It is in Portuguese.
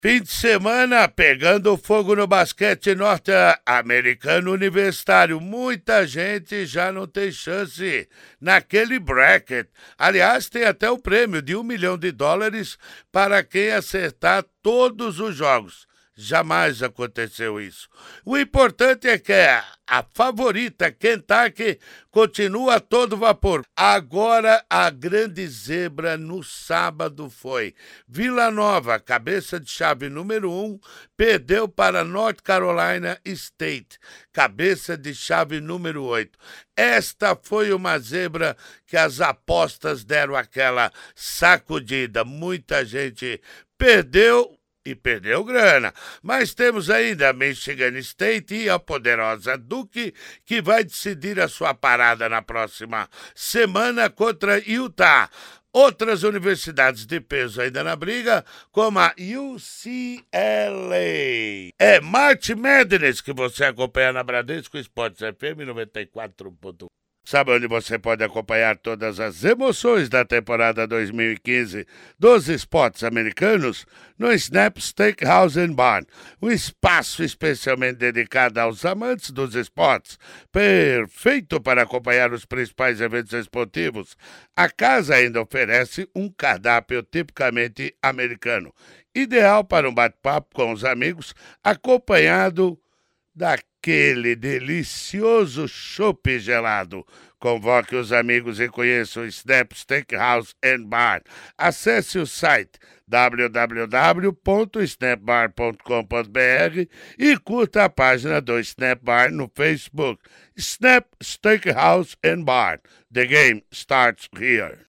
Fim de semana pegando fogo no basquete norte-americano universitário. Muita gente já não tem chance naquele bracket. Aliás, tem até o prêmio de US$ 1 milhão para quem acertar todos os jogos. Jamais aconteceu isso. O importante é que a favorita, Kentucky, continua a todo vapor. Agora, a grande zebra no sábado foi Vila Nova, cabeça de chave número 1, perdeu para North Carolina State, cabeça de chave número 8. Esta foi uma zebra que as apostas deram aquela sacudida. Muita gente perdeu e perdeu grana. Mas temos ainda a Michigan State e a poderosa Duke, que vai decidir a sua parada na próxima semana contra Utah. Outras universidades de peso ainda na briga, como a UCLA. É March Madness que você acompanha na Bradesco Esportes FM 94.1. Sabe onde você pode acompanhar todas as emoções da temporada 2015 dos esportes americanos? No Snap Steakhouse and Bar, um espaço especialmente dedicado aos amantes dos esportes, perfeito para acompanhar os principais eventos esportivos. A casa ainda oferece um cardápio tipicamente americano, ideal para um bate-papo com os amigos, acompanhado daquele delicioso chopp gelado. Convoque os amigos e conheça o Snap Steakhouse and Bar. Acesse o site www.snapbar.com.br e curta a página do Snap Bar no Facebook. Snap Steakhouse and Bar. The game starts here.